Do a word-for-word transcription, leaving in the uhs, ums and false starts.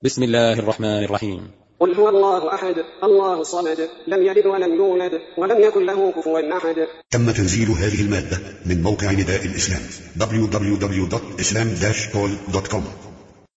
بسم الله الرحمن الرحيم. قل هو الله أحد الله الصمد لم يلد ولم يولد ولم يكن له كفوا أحد. تم تنزيل هذه المادة من موقع نداء الإسلام دبليو دبليو دبليو دوت إسلام داش كول دوت كوم.